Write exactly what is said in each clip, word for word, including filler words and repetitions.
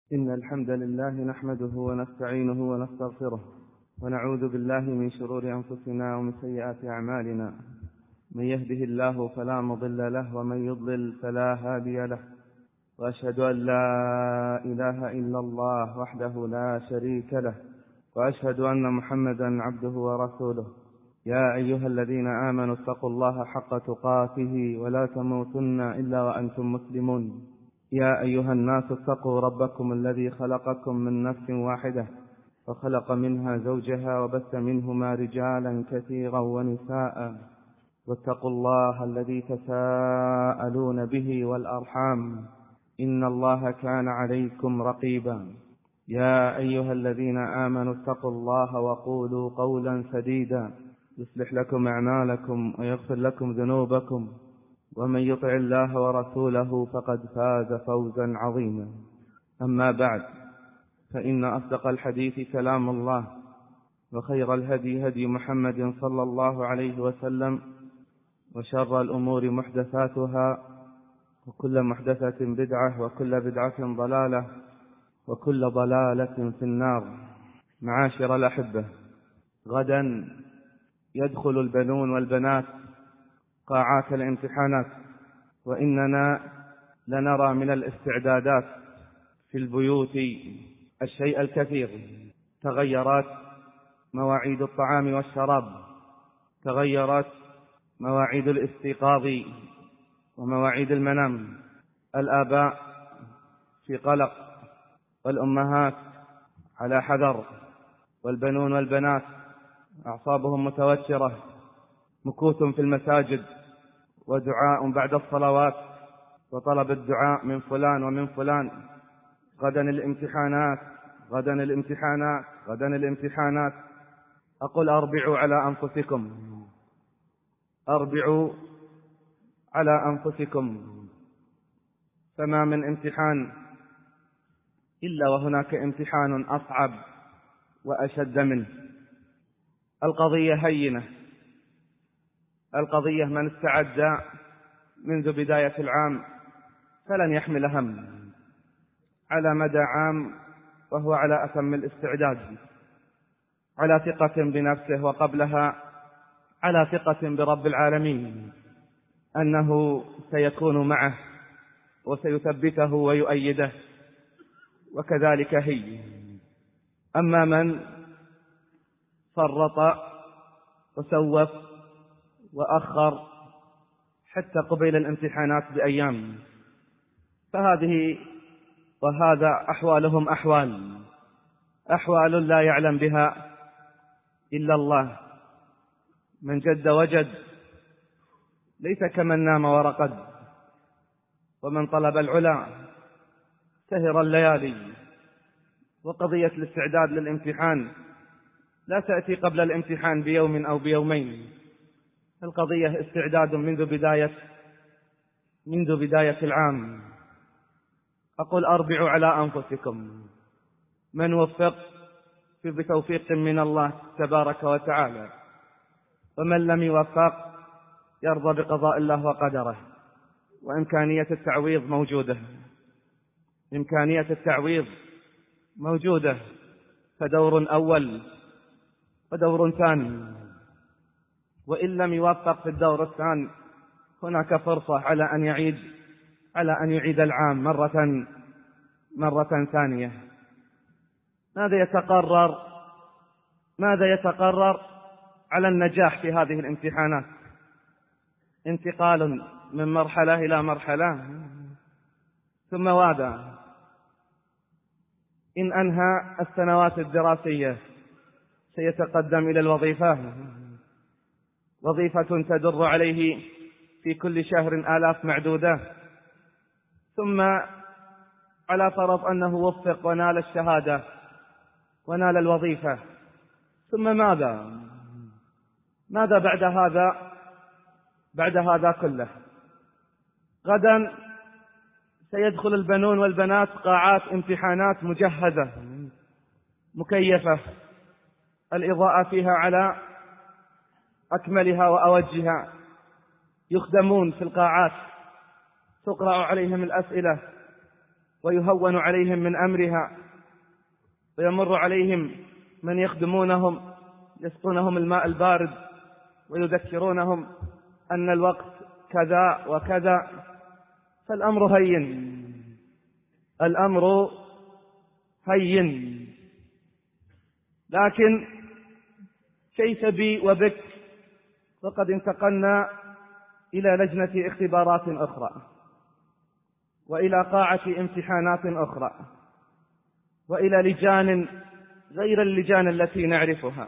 إن الحمد لله نحمده ونستعينه ونستغفره ونعوذ بالله من شرور أنفسنا ومن سيئات أعمالنا. من يهده الله فلا مضل له ومن يضلل فلا هادي له، وأشهد أن لا إله إلا الله وحده لا شريك له، وأشهد أن محمدا عبده ورسوله. يا أيها الذين آمنوا اتقوا الله حق تقاته ولا تموتن إلا وأنتم مسلمون. يا أيها الناس اتقوا ربكم الذي خلقكم من نفس واحدة وخلق منها زوجها وبث منهما رجالا كثيرا ونساء، واتقوا الله الذي تساءلون به والأرحام إن الله كان عليكم رقيبا. يا أيها الذين آمنوا اتقوا الله وقولوا قولا سديدا يصلح لكم أعمالكم ويغفر لكم ذنوبكم، ومن يطع الله ورسوله فقد فاز فوزا عظيما. أما بعد، فإن أصدق الحديث كلام الله، وخير الهدي هدي محمد صلى الله عليه وسلم، وشر الأمور محدثاتها، وكل محدثة بدعة، وكل بدعة ضلالة، وكل ضلالة في النار. معاشر الأحبة، غدا يدخل البنون والبنات قاعات الامتحانات، وإننا لنرى من الاستعدادات في البيوت الشيء الكثير. تغيرت مواعيد الطعام والشراب، تغيرت مواعيد الاستيقاظ ومواعيد المنام. الآباء في قلق، والأمهات على حذر، والبنون والبنات أعصابهم متوترة، مكوث في المساجد ودعاء بعد الصلوات وطلب الدعاء من فلان ومن فلان. غدا الامتحانات، غدا الامتحانات، غدا الامتحانات. أقول أربعوا على أنفسكم، أربعوا على أنفسكم، فما من امتحان إلا وهناك امتحان أصعب وأشد منه. القضية هينة، القضية من استعد منذ بداية العام فلن يحمل هم، على مدى عام وهو على أتم الاستعداد، على ثقة بنفسه، وقبلها على ثقة برب العالمين أنه سيكون معه وسيثبته ويؤيده، وكذلك هي. أما من فرط وسوف وأخر حتى قبيل الامتحانات بأيام، فهذه وهذا أحوالهم أحوال أحوال لا يعلم بها إلا الله. من جد وجد، ليس كمن نام ورقد، ومن طلب العلا سهر الليالي. وقضية الاستعداد للامتحان لا تأتي قبل الامتحان بيوم أو بيومين، القضية استعداد منذ بداية منذ بداية العام. أقول أربعوا على أنفسكم. من وفق في بتوفيق من الله تبارك وتعالى، ومن لم يوفق يرضى بقضاء الله وقدره. وإمكانية التعويض موجودة، إمكانية التعويض موجودة، فدور أول ودور ثاني. وإن لم يوفق في الدور الثاني هناك فرصة على أن يعيد على أن يعيد العام مرة مرة ثانية. ماذا يتقرر ماذا يتقرر على النجاح في هذه الامتحانات؟ انتقال من مرحلة إلى مرحلة، ثم ماذا إن أنهى السنوات الدراسية؟ سيتقدم إلى الوظيفة، وظيفة تدر عليه في كل شهر آلاف معدودة. ثم على فرض أنه وفق ونال الشهادة ونال الوظيفة، ثم ماذا ماذا بعد هذا بعد هذا كله؟ غدا سيدخل البنون والبنات قاعات امتحانات مجهزة مكيفة، الإضاءة فيها على أكملها وأوجها، يخدمون في القاعات، تقرأ عليهم الأسئلة ويهون عليهم من أمرها، ويمر عليهم من يخدمونهم يسقونهم الماء البارد ويذكرونهم أن الوقت كذا وكذا. فالأمر هين، الأمر هين. لكن كيف بي وبك وقد انتقلنا إلى لجنة اختبارات أخرى، وإلى قاعة امتحانات أخرى، وإلى لجان غير اللجان التي نعرفها.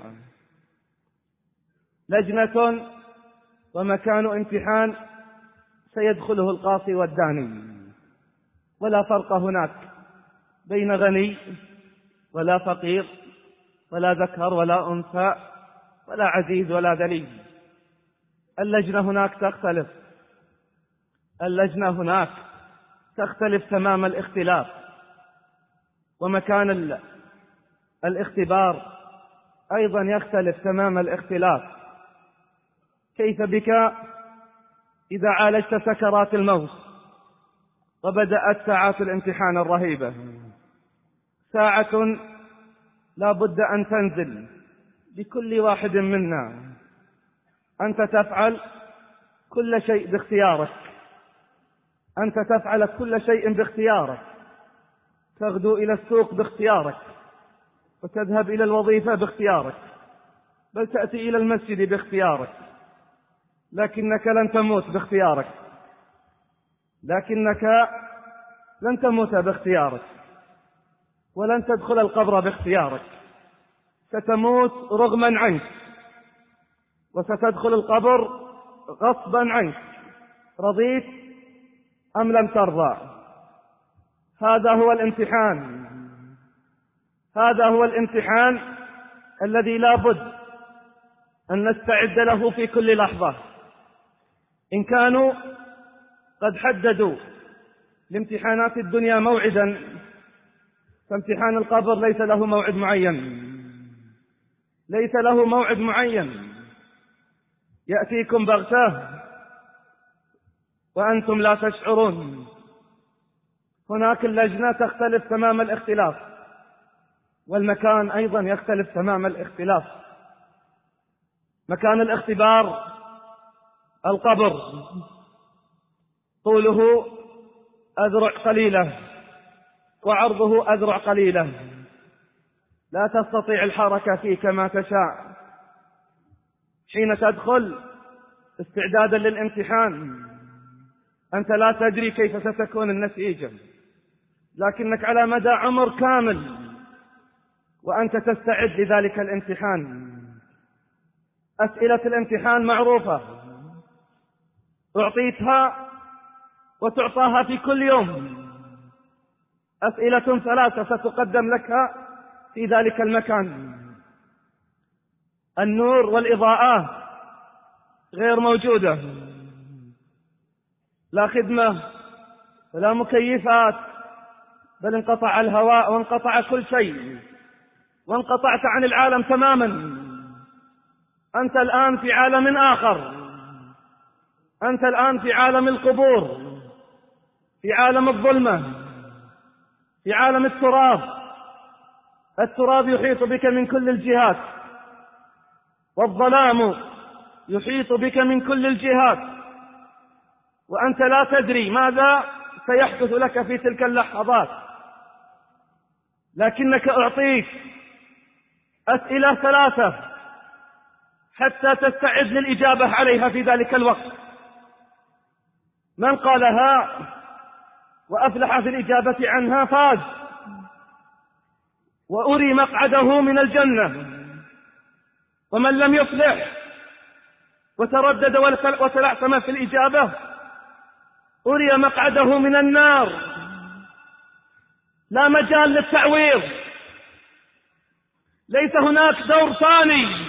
لجنة ومكان امتحان سيدخله القاصي والداني، ولا فرق هناك بين غني ولا فقير ولا ذكر ولا أنثى ولا عزيز ولا ذليل. اللجنة هناك تختلف، اللجنة هناك تختلف تمام الاختلاف. ومكان الاختبار أيضا يختلف تمام الاختلاف. كيف بك إذا عالجت سكرات الموت وبدأت ساعات الامتحان الرهيبة؟ ساعة لا بد أن تنزل لكل واحد منا، أنت تفعل كل شيء باختيارك، أنت تفعل كل شيء باختيارك، تغدو إلى السوق باختيارك، وتذهب إلى الوظيفة باختيارك، بل تأتي إلى المسجد باختيارك، لكنك لن تموت باختيارك، لكنك لن تموت باختيارك، ولن تدخل القبر باختيارك، ستموت رغما عنك، وستدخل القبر غصبا عنك، رضيت أم لم ترضى. هذا هو الامتحان، هذا هو الامتحان الذي لا بد أن نستعد له في كل لحظة. إن كانوا قد حددوا لامتحانات الدنيا موعدا، فامتحان القبر ليس له موعد معين، ليس له موعد معين، يأتيكم بغتة وأنتم لا تشعرون. هناك اللجنة تختلف تمام الاختلاف، والمكان أيضا يختلف تمام الاختلاف. مكان الاختبار القبر، طوله أذرع قليلة وعرضه أذرع قليلة، لا تستطيع الحركة فيه كما تشاء. حين تدخل استعدادا للامتحان أنت لا تدري كيف ستكون النتيجة، لكنك على مدى عمر كامل وأنت تستعد لذلك الامتحان. أسئلة الامتحان معروفة، أعطيتها وتعطاها في كل يوم. أسئلة ثلاثة ستقدم لك في ذلك المكان. النور والإضاءات غير موجودة، لا خدمة ولا مكيفات، بل انقطع الهواء وانقطع كل شيء، وانقطعت عن العالم تماما. أنت الآن في عالم آخر، أنت الآن في عالم القبور، في عالم الظلمة، في عالم التراب. التراب يحيط بك من كل الجهات، والظلام يحيط بك من كل الجهات، وأنت لا تدري ماذا سيحدث لك في تلك اللحظات. لكنك أعطيك أسئلة ثلاثة حتى تستعد للإجابة عليها في ذلك الوقت. من قالها وأفلح في الإجابة عنها فاز، وأري مقعده من الجنة. ومن لم يفلح وتردد وتلعثم في الإجابة أري مقعده من النار. لا مجال للتعويض، ليس هناك دور ثاني،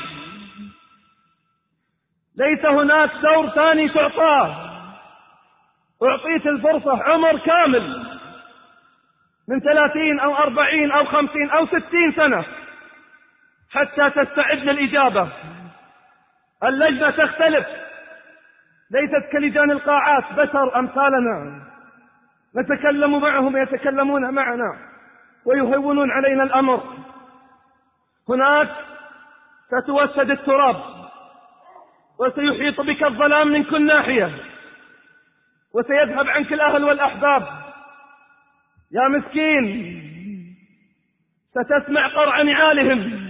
ليس هناك دور ثاني تعطاه. أعطيت الفرصة عمر كامل من ثلاثين أو أربعين أو خمسين أو ستين سنة حتى تستعد للإجابة. اللجنة تختلف، ليست كلجان القاعات، بشر أمثالنا، نتكلم معهم يتكلمون معنا ويهونون علينا الأمر. هناك ستوسد التراب وسيحيط بك الظلام من كل ناحية وسيذهب عنك الأهل والأحباب. يا مسكين، ستسمع قرع نعالهم.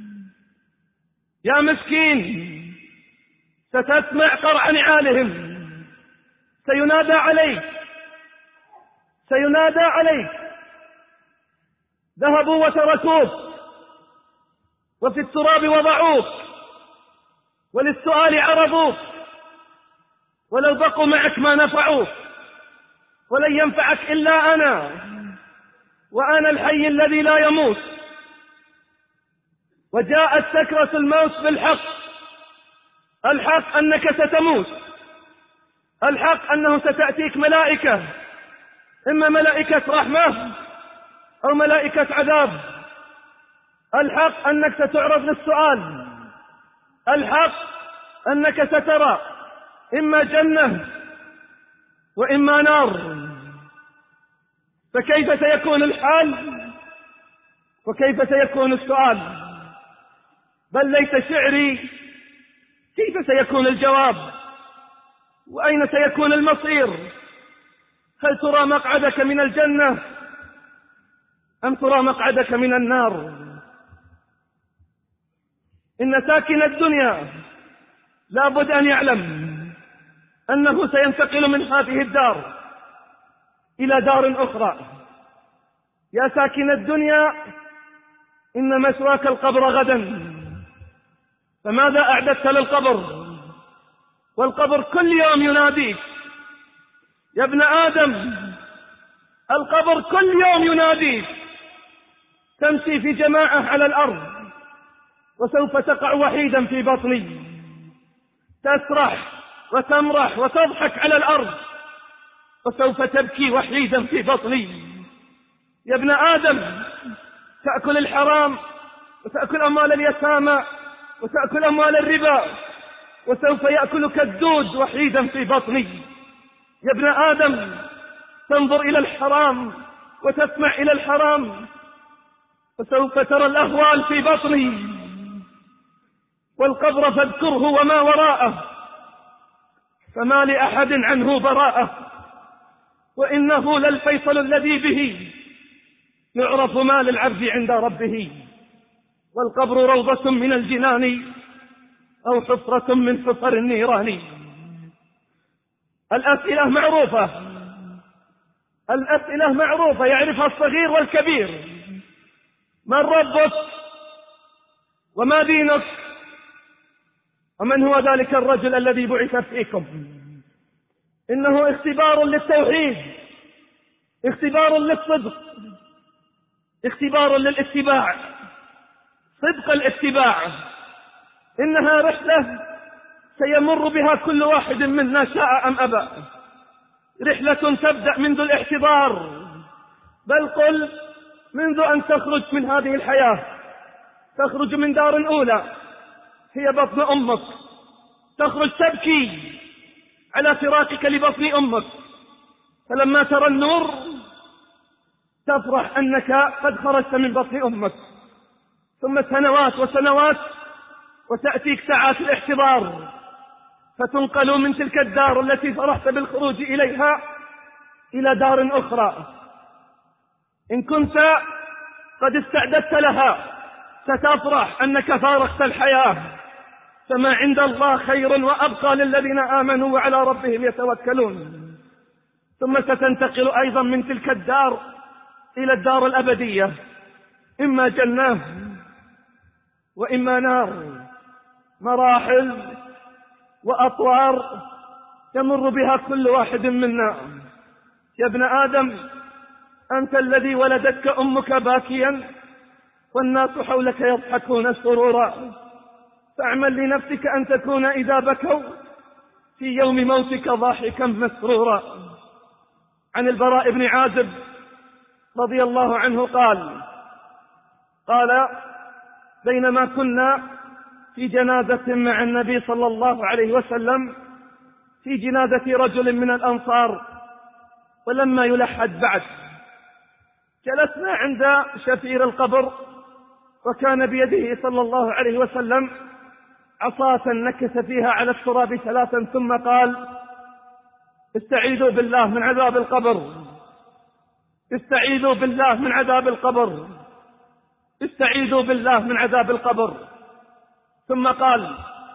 يا مسكين، ستسمع قرع نعالهم. سينادى عليك سينادى عليك ذهبوا وتركوك وفي التراب وضعوك وللسؤال عرضوك، ولو بقوا معك ما نفعوك، ولن ينفعك إلا أنا، وأنا الحي الذي لا يموت. وجاءت سكرة الموت بالحق. الحق أنك ستموت، الحق أنه ستأتيك ملائكة، إما ملائكة رحمة أو ملائكة عذاب. الحق أنك ستعرض للسؤال. الحق أنك سترى إما جنة وإما نار. فكيف سيكون الحال وكيف سيكون السؤال؟ بل ليت شعري كيف سيكون الجواب وأين سيكون المصير؟ هل ترى مقعدك من الجنة أم ترى مقعدك من النار؟ إن ساكن الدنيا لابد أن يعلم أنه سينتقل من هذه الدار إلى دار أخرى. يا ساكن الدنيا، إن مسواك القبر غدا، فماذا أعددت للقبر؟ والقبر كل يوم يناديك. يا ابن آدم، القبر كل يوم يناديك. تمشي في جماعة على الأرض وسوف تقع وحيدا في بطني. تسرح وتمرح وتضحك على الأرض وسوف تبكي وحيدا في بطني. يا ابن آدم، تأكل الحرام وتأكل أموال اليتامى وتأكل أموال الربا وسوف يأكلك الدود وحيدا في بطني. يا ابن آدم، تنظر إلى الحرام وتسمع إلى الحرام وسوف ترى الأهوال في بطني. والقبر فاذكره وما وراءه، فما لأحد عنه براءة. وإنه للفيصل الذي به يعرف ما للعبد عند ربه. والقبر روضة من الجنان أو حفرة من حفر النيران. الأسئلة معروفة، الأسئلة معروفة يعرفها الصغير والكبير. من ربك وما دينك ومن هو ذلك الرجل الذي بعث فيكم؟ إنه اختبار للتوحيد، اختبار للصدق، اختبار للاتباع، صدق الاتباع. إنها رحلة سيمر بها كل واحد منا شاء أم أبى. رحلة تبدأ منذ الاحتضار، بل قل منذ أن تخرج من هذه الحياة. تخرج من دار أولى هي بطن أمك، تخرج تبكي على فراقك لبطن أمك، فلما ترى النور تفرح أنك قد خرجت من بطن أمك. ثم سنوات وسنوات وتأتيك ساعات الاحتضار، فتنقل من تلك الدار التي فرحت بالخروج إليها إلى دار أخرى. إن كنت قد استعددت لها ستفرح أنك فارقت الحياة، فما عند الله خير وأبقى للذين آمنوا وعلى ربهم يتوكلون. ثم ستنتقل أيضا من تلك الدار إلى الدار الأبدية، إما جنة وإما نار. مراحل وأطوار يمر بها كل واحد منا. يا ابن آدم، أنت الذي ولدتك أمك باكيا والناس حولك يضحكون سرورا، فاعمل لنفسك أن تكون إذا بكوا في يوم موتك ضاحكا مسرورا. عن البراء بن عازب رضي الله عنه قال قال بينما كنا في جنازة مع النبي صلى الله عليه وسلم، في جنازة رجل من الأنصار، ولما يلحد بعد جلسنا عند شفير القبر، وكان بيده صلى الله عليه وسلم عصاة نكس فيها على التراب ثلاثا ثم قال: استعيذوا بالله من عذاب القبر، استعيذوا بالله من عذاب القبر، استعيذوا بالله من عذاب القبر. ثم قال: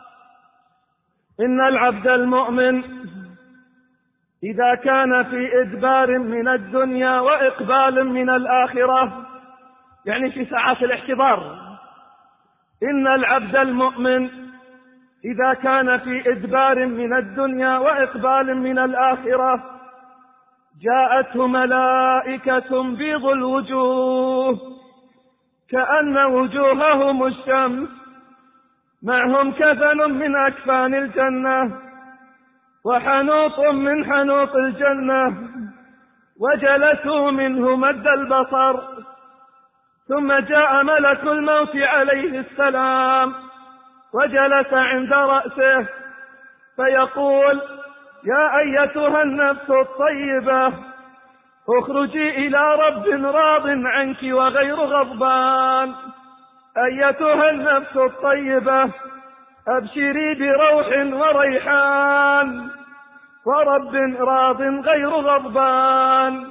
إن العبد المؤمن إذا كان في إدبار من الدنيا وإقبال من الآخرة، يعني في ساعات الاحتضار، إن العبد المؤمن إذا كان في إدبار من الدنيا وإقبال من الآخرة جاءته ملائكة بيض الوجوه كأن وجوههم الشمس، معهم كفن من أكفان الجنة وحنوط من حنوط الجنة، وجلسوا منه مد البصر. ثم جاء ملك الموت عليه السلام وجلس عند رأسه فيقول: يا أيتها النفس الطيبة اخرجي إلى رب راض عنك وغير غضبان، أيتها النفس الطيبة أبشري بروح وريحان ورب راض غير غضبان.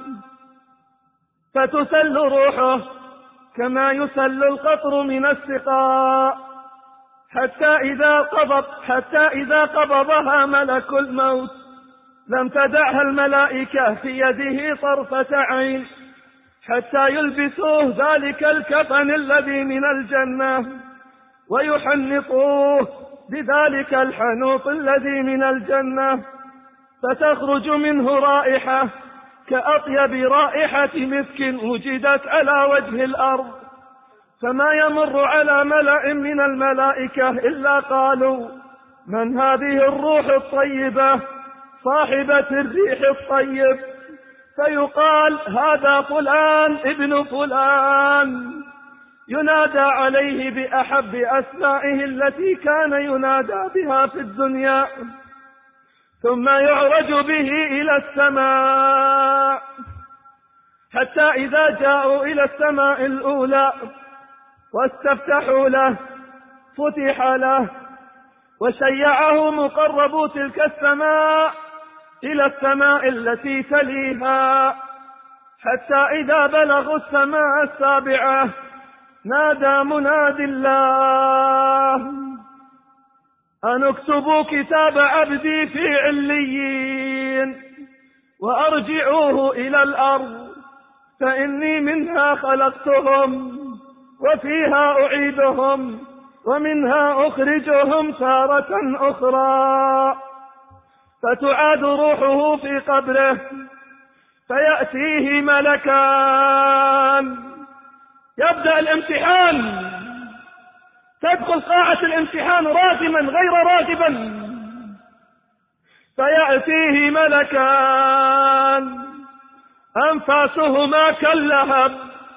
فتسل روحه كما يسل القطر من السقاء، حتى إذا قبض حتى إذا قبضها ملك الموت لم تدعها الملائكة في يده طرفة عين حتى يلبسوه ذلك الكفن الذي من الجنة ويحنطوه بذلك الحنوط الذي من الجنة، فتخرج منه رائحة كأطيب رائحة مسك وجدت على وجه الأرض، فما يمر على ملأ من الملائكة إلا قالوا: من هذه الروح الطيبة صاحبة الريح الطيب؟ فيقال: هذا فلان ابن فلان، ينادى عليه بأحب أسمائه التي كان ينادى بها في الدنيا، ثم يعرج به إلى السماء، حتى إذا جاءوا إلى السماء الأولى واستفتحوا له فتح له، وشيعه مقربو تلك السماء إلى السماء التي تليها، حتى إذا بلغوا السماء السابعة نادى مناد الله: أن اكتبوا كتاب عبدي في عليين وأرجعوه إلى الأرض، فإني منها خلقتهم وفيها أعيدهم ومنها أخرجهم تارة أخرى. فتعاد روحه في قبره فيأتيه ملكان. يبدأ الامتحان، تدخل قاعة الامتحان راغما غير راغبا، فيأتيه ملكان أنفاسهما كاللهب،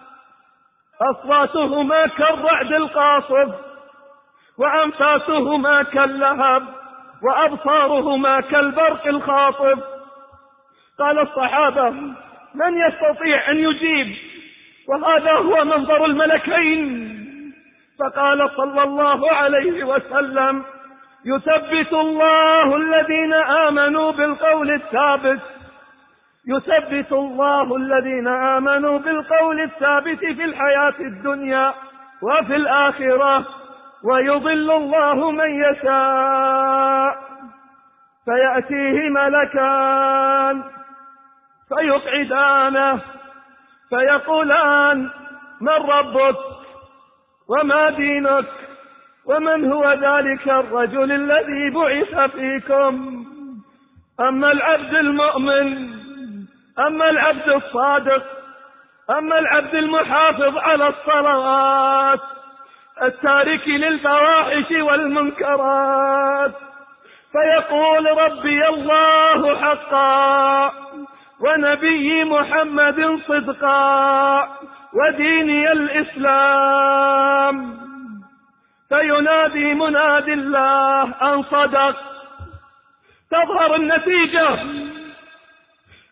أصواتهما كالرعد القاصف، وأنفاسهما كاللهب، وأبصارهما كالبرق الخاطف. قال الصحابة: من يستطيع أن يجيب وهذا هو منظر الملكين؟ فقال صلى الله عليه وسلم: يثبت الله الذين آمنوا بالقول الثابت يثبت الله الذين آمنوا بالقول الثابت في الحياة الدنيا وفي الآخرة، ويضل الله من يشاء. فيأتيه ملكان فيقعدانه فيقولان: من ربك وما دينك ومن هو ذلك الرجل الذي بعث فيكم؟ أما العبد المؤمن، أما العبد الصادق، أما العبد المحافظ على الصلوات، التارك للفواحش والمنكرات، فيقول: ربي الله حقا ونبي محمد صدقا وديني الإسلام. فينادي منادي الله أن صدق. تظهر النتيجة،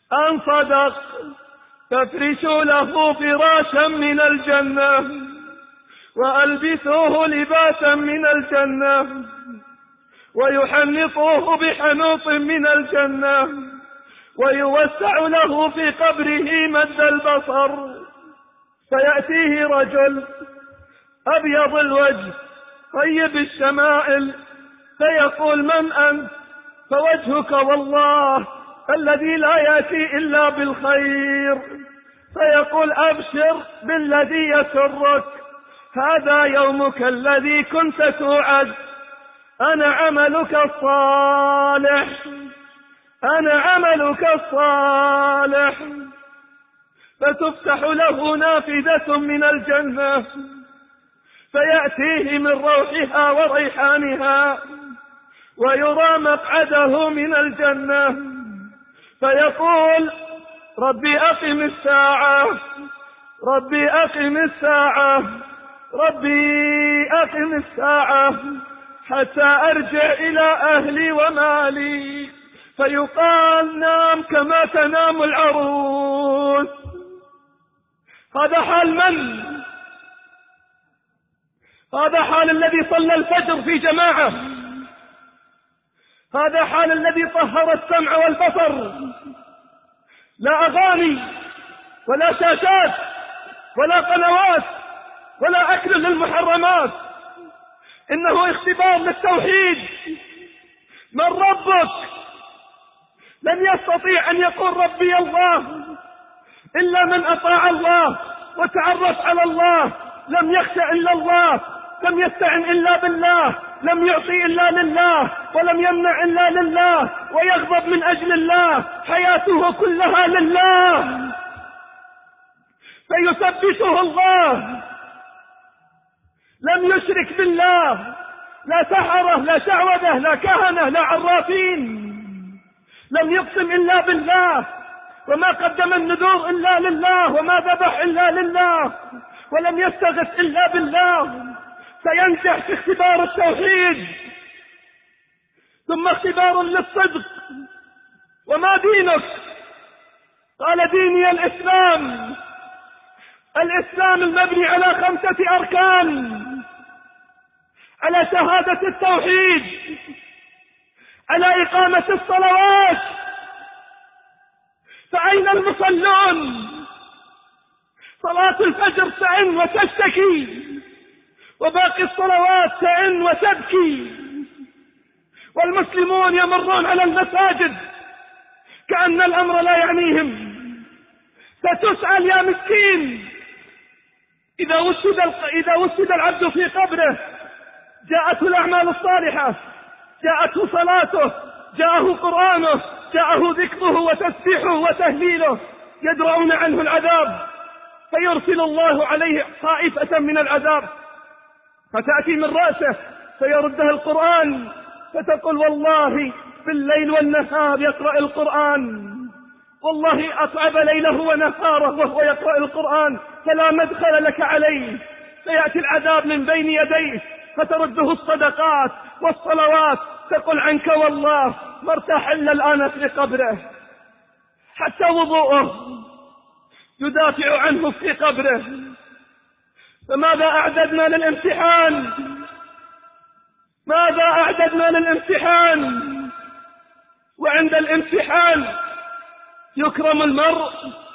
أن صدق فافرشوا له فراشا من الجنة وألبسوه لباسا من الجنة ويحنطوه بحنوط من الجنة ويوسع له في قبره مد البصر. فيأتيه رجل أبيض الوجه طيب الشمائل فيقول: من أنت؟ فوجهك والله الذي لا يأتي إلا بالخير. فيقول: أبشر بالذي يسرك، هذا يومك الذي كنت توعد، أنا عملك الصالح، أنا عملك الصالح. فتفتح له نافذة من الجنة فيأتيه من روحها وريحانها ويرى مقعده من الجنة فيقول: ربي أقم الساعة، ربي أقم الساعة، ربي أقم الساعة حتى أرجع إلى أهلي ومالي. فيقال: نام كما تنام العروس. هذا حال من؟ هذا حال الذي صلى الفجر في جماعة، هذا حال الذي طهر السمع والبصر، لا أغاني ولا شاشات ولا قنوات ولا أكل للمحرمات، إنه اختبار للتوحيد. من ربك؟ لن يستطيع أن يقول ربي الله إلا من أطاع الله وتعرف على الله، لم يخشى إلا الله، لم يستعن إلا بالله، لم يعطي إلا لله، ولم يمنع إلا لله، ويغضب من أجل الله، حياته كلها لله. فيثبته الله، لم يشرك بالله، لا سحرة لا شعوذة لا كهنة لا عرافين، لم يقسم إلا بالله، وما قدم النذور إلا لله، وما ذبح إلا لله، ولم يستغث إلا بالله. سينجح في اختبار التوحيد. ثم اختبار للصدق. وما دينك؟ قال: ديني الإسلام. الإسلام المبني على خمسة أركان: على شهادة التوحيد، على إقامة الصلوات. فأين المصلون؟ صلاة الفجر تعن وتشتكي، وباقي الصلوات تعن وتبكي، والمسلمون يمرون على المساجد كأن الأمر لا يعنيهم. ستسأل يا مسكين. إذا وسد إذا وسد العبد في قبره جاءته الأعمال الصالحة، جاءته صلاته، جاءه قرآنه، جاءه ذكره وتسبيحه وتهليله، يدرؤون عنه العذاب، فيرسل الله عليه طائفة من العذاب فتأتي من رأسه فيردها القرآن، فتقول: والله بالليل والنهار يقرأ القرآن، والله أتعب ليله ونهاره وهو يقرأ القرآن، فلا مدخل لك عليه. فيأتي العذاب من بين يديه فترده الصدقات والصلوات، تقول: عنك والله ما ارتاح إلا الآن في قبره. حتى وضوءه يدافع عنه في قبره. فماذا أعددنا للامتحان؟ ماذا أعددنا للامتحان؟ وعند الامتحان يكرم المرء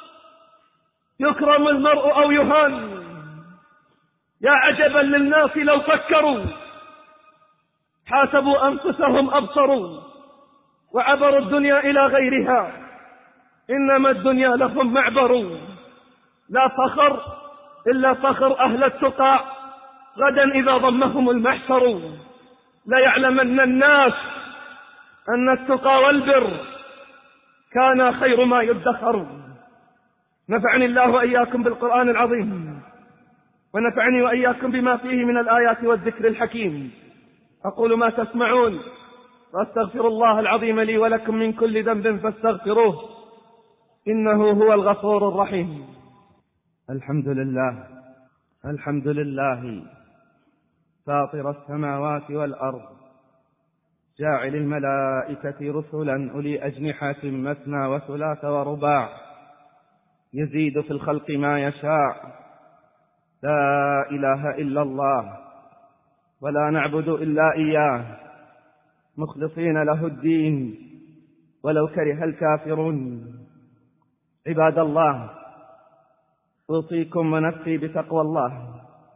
يكرم المرء أو يهان. يا عجبا للناس لو فكروا، حاسبوا أنفسهم أبصروا، وعبروا الدنيا إلى غيرها، إنما الدنيا لهم معبر. لا فخر إلا فخر أهل التقى، غدا إذا ضمهم المحشر. لا يعلمن الناس أن التقى والبر كان خير ما يدخر. نفعني الله وإياكم بالقرآن العظيم، ونفعني وإياكم بما فيه من الآيات والذكر الحكيم. أقول ما تسمعون، وأستغفر الله العظيم لي ولكم من كل ذنب فاستغفروه، إنه هو الغفور الرحيم. الحمد لله الحمد لله فاطر السماوات والأرض، جاعل الملائكة رسلا أولي أجنحة مثنى وثلاث ورباع يزيد في الخلق ما يشاء. لا إله إلا الله ولا نعبد إلا إياه مخلصين له الدين ولو كره الكافرون. عباد الله، أوصيكم ونفسي بتقوى الله،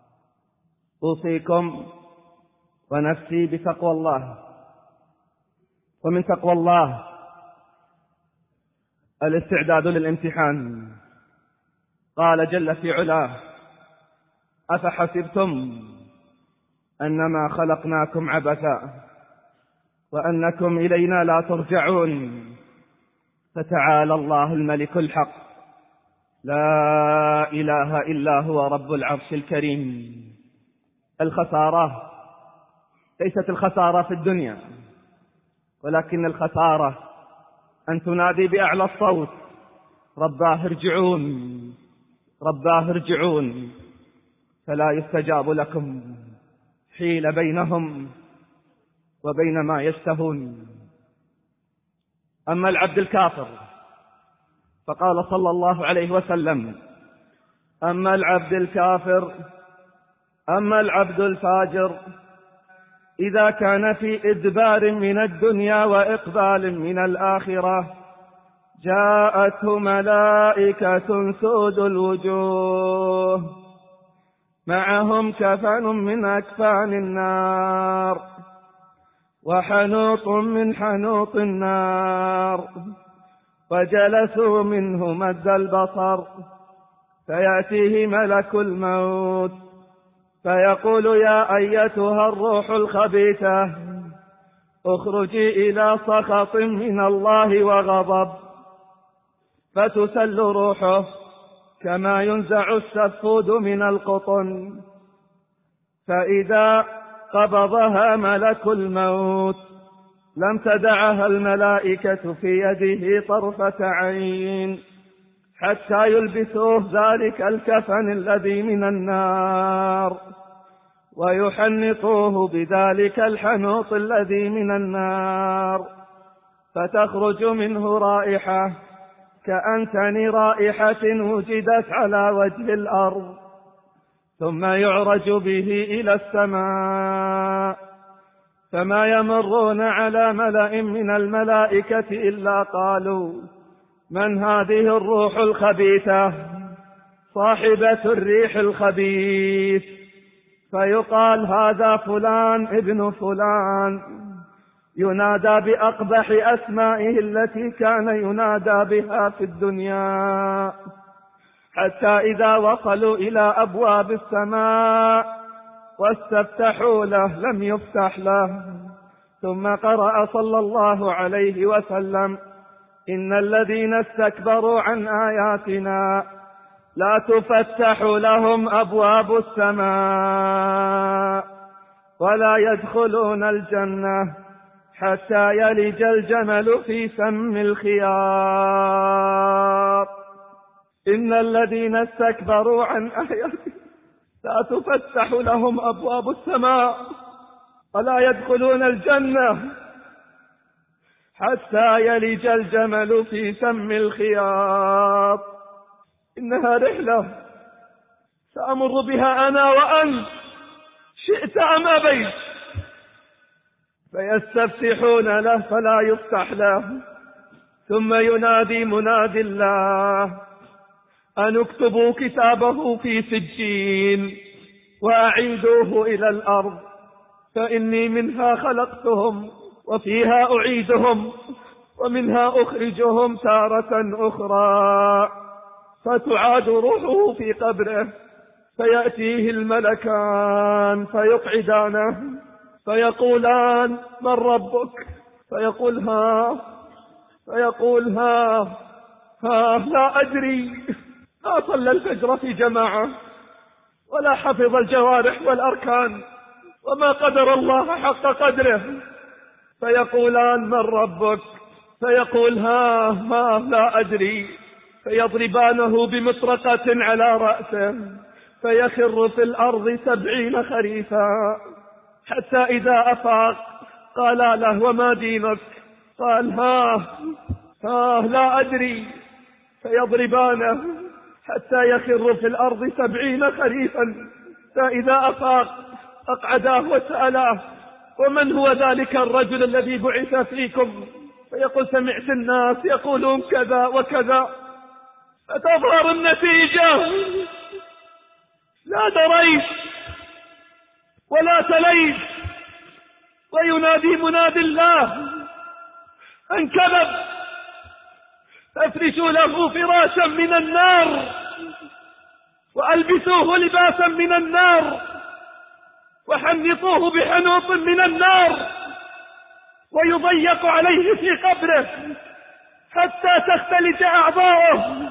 أوصيكم ونفسي بتقوى الله. ومن تقوى الله الاستعداد للامتحان. قال جل في علاه: أفحسبتم أنما خلقناكم عبثا وأنكم إلينا لا ترجعون. فتعالى الله الملك الحق، لا إله إلا هو رب العرش الكريم. الخسارة ليست الخسارة في الدنيا، ولكن الخسارة أن تنادي بأعلى الصوت: رباه ارجعون، رباه ارجعون، فلا يستجاب لكم. حيل بينهم وبين ما يشتهون. أما العبد الكافر فقال صلى الله عليه وسلم: أما العبد الكافر أما العبد الفاجر إذا كان في إدبار من الدنيا وإقبال من الآخرة جاءته ملائكة سود الوجوه معهم كفن من أكفان النار وحنوط من حنوط النار، وجلسوا منه مد البصر، فيأتيه ملك الموت فيقول: يا أيتها الروح الخبيثة اخرجي إلى سخط من الله وغضب، فتسل روحه كما ينزع السفود من القطن، فإذا قبضها ملك الموت لم تدعها الملائكة في يده طرفة عين حتى يلبسوه ذلك الكفن الذي من النار ويحنطوه بذلك الحنوط الذي من النار، فتخرج منه رائحة كأنتن رائحة وجدت على وجه الأرض، ثم يعرج به إلى السماء، فما يمرون على ملأ من الملائكة إلا قالوا: من هذه الروح الخبيثة صاحبة الريح الخبيث؟ فيقال: هذا فلان ابن فلان، ينادى بأقبح أسمائه التي كان ينادى بها في الدنيا، حتى إذا وصلوا إلى أبواب السماء واستفتحوا له لم يفتح له. ثم قرأ صلى الله عليه وسلم: إن الذين استكبروا عن آياتنا لا تفتح لهم أبواب السماء ولا يدخلون الجنة حتى يلج الجمل في سم الخياط. إن الذين استكبروا عن آياتنا لا تفتح لهم أبواب السماء ولا يدخلون الجنة حتى يلج الجمل في سم الخياط. إنها رحلة سأمر بها أنا وأنت شئت أم أبيت. فيستفتحون له فلا يفتح له، ثم ينادي منادي الله: أن اكتبوا كتابه في سجين وأعيدوه إلى الأرض، فإني منها خلقتهم وفيها أعيدهم ومنها أخرجهم تارة أخرى. فتعاد روحه في قبره، فيأتيه الملكان فيقعدانه فيقولان: من ربك؟ فيقول: ها فيقول ها ها لا أدري، ما صلى الفجر في جماعة ولا حفظ الجوارح والأركان وما قدر الله حق قدره. فيقولان: من ربك؟ فيقول: ها ها لا أدري. فيضربانه بمطرقة على رأسه فيخر في الأرض سبعين خريفا، حتى إذا أفاق قال له: وما دينك؟ قال: ها ها لا أدري. فيضربانه حتى يخر في الأرض سبعين خريفا، فإذا أفاق أقعداه وسألاه: ومن هو ذلك الرجل الذي بعث فيكم؟ فيقول: سمعت الناس يقولون كذا وكذا. فتظهر النتيجة: لا دريت ولا تليت، وينادي منادي الله: أن كذب فافرشوا له فراشا من النار وألبسوه لباسا من النار وحنطوه بحنوط من النار ويضيق عليه في قبره حتى تختلج أعضاؤه،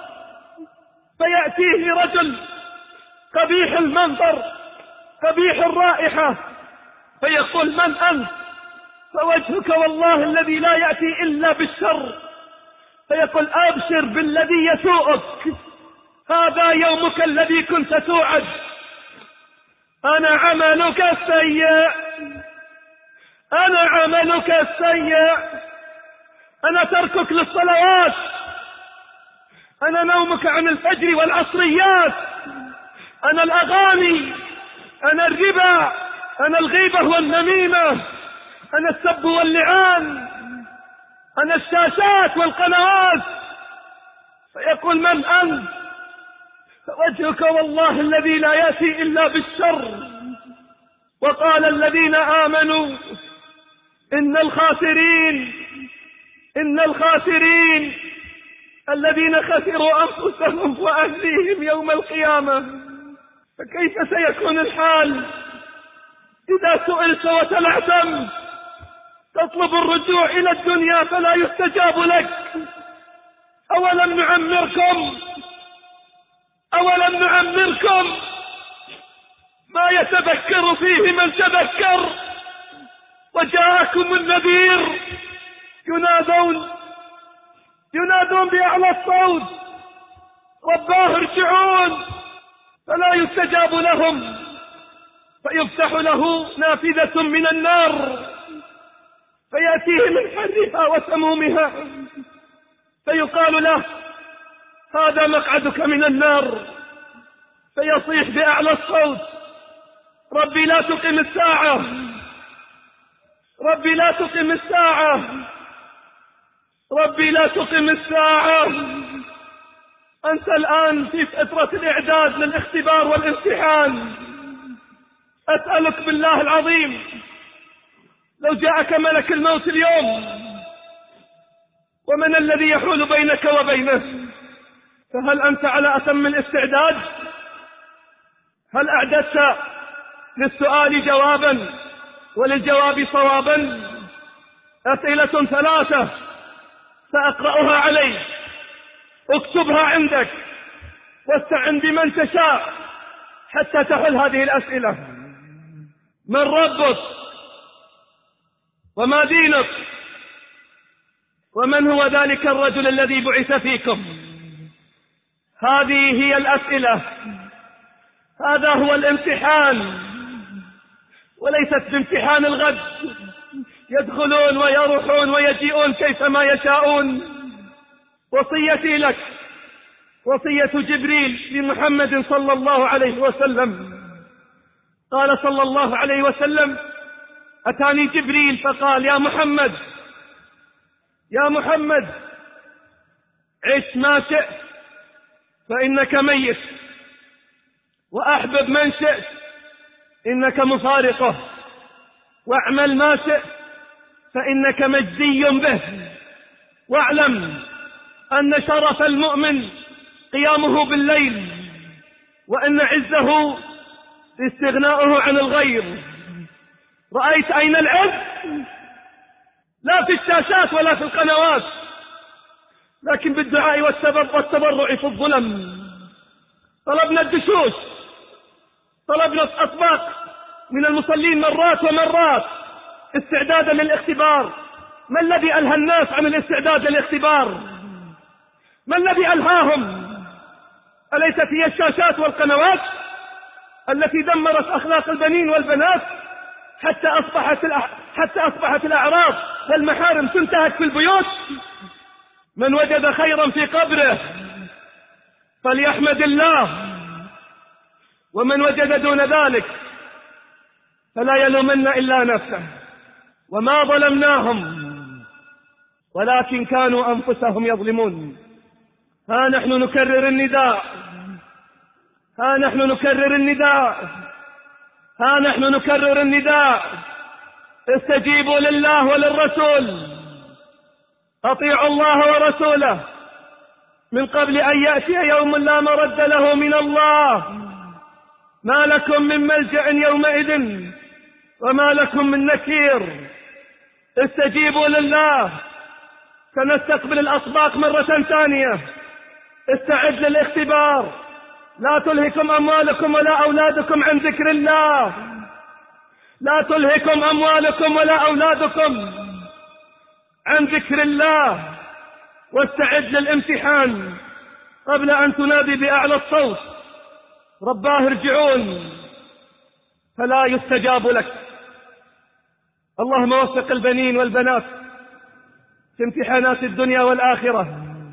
فيأتيه رجل قبيح المنظر قبيح الرائحة فيقول: من أنت؟ فوجهك والله الذي لا يأتي إلا بالشر. فيقول: أبشر بالذي يسوءك، هذا يومك الذي كنت توعد. أنا عملك السيء، أنا عملك السيء، أنا تركك للصلوات، أنا نومك عن الفجر والعصريات، أنا الأغاني، أنا الربا، أنا الغيبة والنميمة، أنا السب واللعان، أنا الشاشات والقنوات. فيقول: من أنت؟ فوجهك والله الذي لا يأتي إلا بالشر. وقال الذين آمنوا إن الخاسرين إن الخاسرين الذين خسروا أنفسهم وأهليهم يوم القيامة. فكيف سيكون الحال إذا سئلت وتلعثم تطلب الرجوع إلى الدنيا فلا يستجاب لك؟ أولم نعمركم أولم نعمركم ما يتذكر فيه من تذكر وجاءكم النذير؟ ينادون ينادون بأعلى الصوت: رباه ارجعون، فلا يستجاب لهم، فيفتح له نافذة من النار فيأتيه من حرها وسمومها، فيقال له: هذا مقعدك من النار. فيصيح بأعلى الصوت: ربي لا تقم الساعة، ربي لا تقم الساعة، ربي لا تقم الساعة. أنت الآن في فترة الإعداد للاختبار والامتحان. أسألك بالله العظيم لو جاءك ملك الموت اليوم، ومن الذي يحول بينك وبينه؟ فهل أنت على أتم الاستعداد؟ هل أعددت للسؤال جوابا وللجواب صوابا؟ أسئلة ثلاثة سأقرأها عليك، اكتبها عندك واستعن بمن تشاء حتى تحل هذه الأسئلة. من ربك؟ وما دينك؟ ومن هو ذلك الرجل الذي بعث فيكم؟ هذه هي الأسئلة، هذا هو الامتحان، وليست بامتحان الغد يدخلون ويروحون ويجيئون كيفما يشاءون. وصيتي لك وصية جبريل لمحمد صلى الله عليه وسلم. قال صلى الله عليه وسلم: أتاني جبريل فقال: يا محمد يا محمد عش ما شئت فإنك ميت، وأحبب من شئت إنك مفارقه، واعمل ما شئت فإنك مجزي به، واعلم أن شرف المؤمن قيامه بالليل، وأن عزه استغناؤه عن الغير. رأيت أين العز؟ لا في الشاشات ولا في القنوات، لكن بالدعاء والتبرع في الظلم. طلبنا الدشوش، طلبنا الأطباق من المصلين مرات ومرات استعدادا للاختبار. ما الذي ألهى الناس عن الاستعداد للاختبار؟ ما الذي ألهاهم؟ أليست هي الشاشات والقنوات التي دمرت أخلاق البنين والبنات حتى أصبحت حتى أصبحت الأعراض والمحارم تنتهك في البيوت. من وجد خيرا في قبره فليحمد الله، ومن وجد دون ذلك فلا يلومن إلا نفسه. وما ظلمناهم ولكن كانوا أنفسهم يظلمون. ها نحن نكرر النداء، ها نحن نكرر النداء، ها نحن نكرر النداء. استجيبوا لله وللرسول، أطيعوا الله ورسوله من قبل أن يأتي يوم لا مرد له من الله. ما لكم من ملجأ يومئذ وما لكم من نكير. استجيبوا لله. سنستقبل الأطباق مرة ثانية. استعد للاختبار. لا تلهكم أموالكم ولا أولادكم عن ذكر الله. لا تلهكم أموالكم ولا أولادكم عن ذكر الله. واستعد للامتحان قبل أن تنادي بأعلى الصوت رباه ارجعون، فلا يستجاب لك. اللهم وفق البنين والبنات في امتحانات الدنيا والآخرة.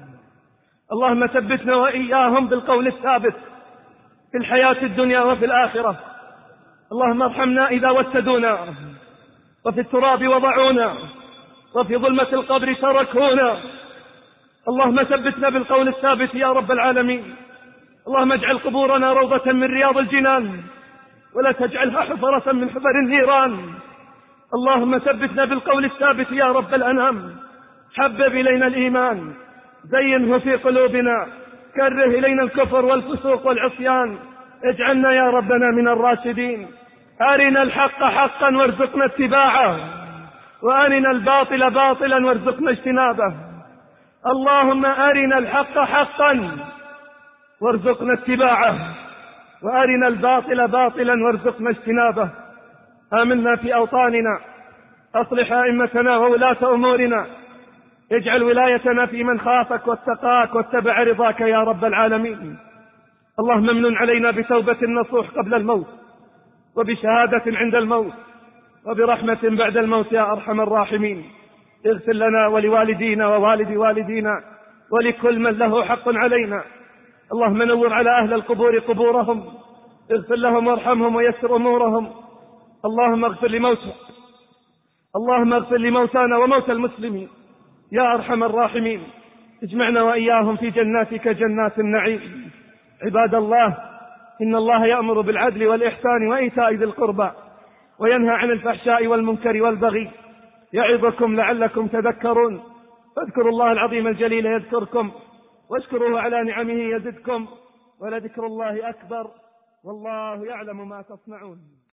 اللهم ثبتنا وإياهم بالقول الثابت في الحياة الدنيا وفي الآخرة. اللهم ارحمنا إذا وسدونا، وفي التراب وضعونا، وفي ظلمة القبر تركونا. اللهم ثبتنا بالقول الثابت يا رب العالمين. اللهم اجعل قبورنا روضة من رياض الجنان، ولا تجعلها حفرة من حفر النيران. اللهم ثبتنا بالقول الثابت يا رب الأنام. حبب إلينا الإيمان، زينه في قلوبنا، كره إلينا الكفر والفسوق والعصيان. اجعلنا يا ربنا من الراشدين. أرنا الحق حقا وارزقنا اتباعه، وأرنا الباطل باطلا وارزقنا اجتنابه. اللهم أرنا الحق حقا وارزقنا اتباعه، وأرنا الباطل باطلا وارزقنا اجتنابه. آمنا في أوطاننا، أصلح أئمتنا وولاة أمورنا، اجعل ولايتنا في من خافك واتقاك واتبع رضاك يا رب العالمين. اللهم امنن علينا بتوبة نصوح قبل الموت، وبشهادة عند الموت، وبرحمة بعد الموت يا أرحم الراحمين. اغفر لنا ولوالدينا ووالد والدينا ولكل من له حق علينا. اللهم نور على أهل القبور قبورهم، اغفر لهم وارحمهم ويسر أمورهم. اللهم اغفر لموتى اللهم اغفر لموتانا وموتى المسلمين يا أرحم الراحمين. اجمعنا وإياهم في جناتك جنات النعيم. عباد الله، إن الله يأمر بالعدل والإحسان وإيتاء ذي القربى، وينهى عن الفحشاء والمنكر والبغي، يعظكم لعلكم تذكرون. فاذكروا الله العظيم الجليل يذكركم، واشكروه على نعمه يزدكم، ولذكر الله أكبر، والله يعلم ما تصنعون.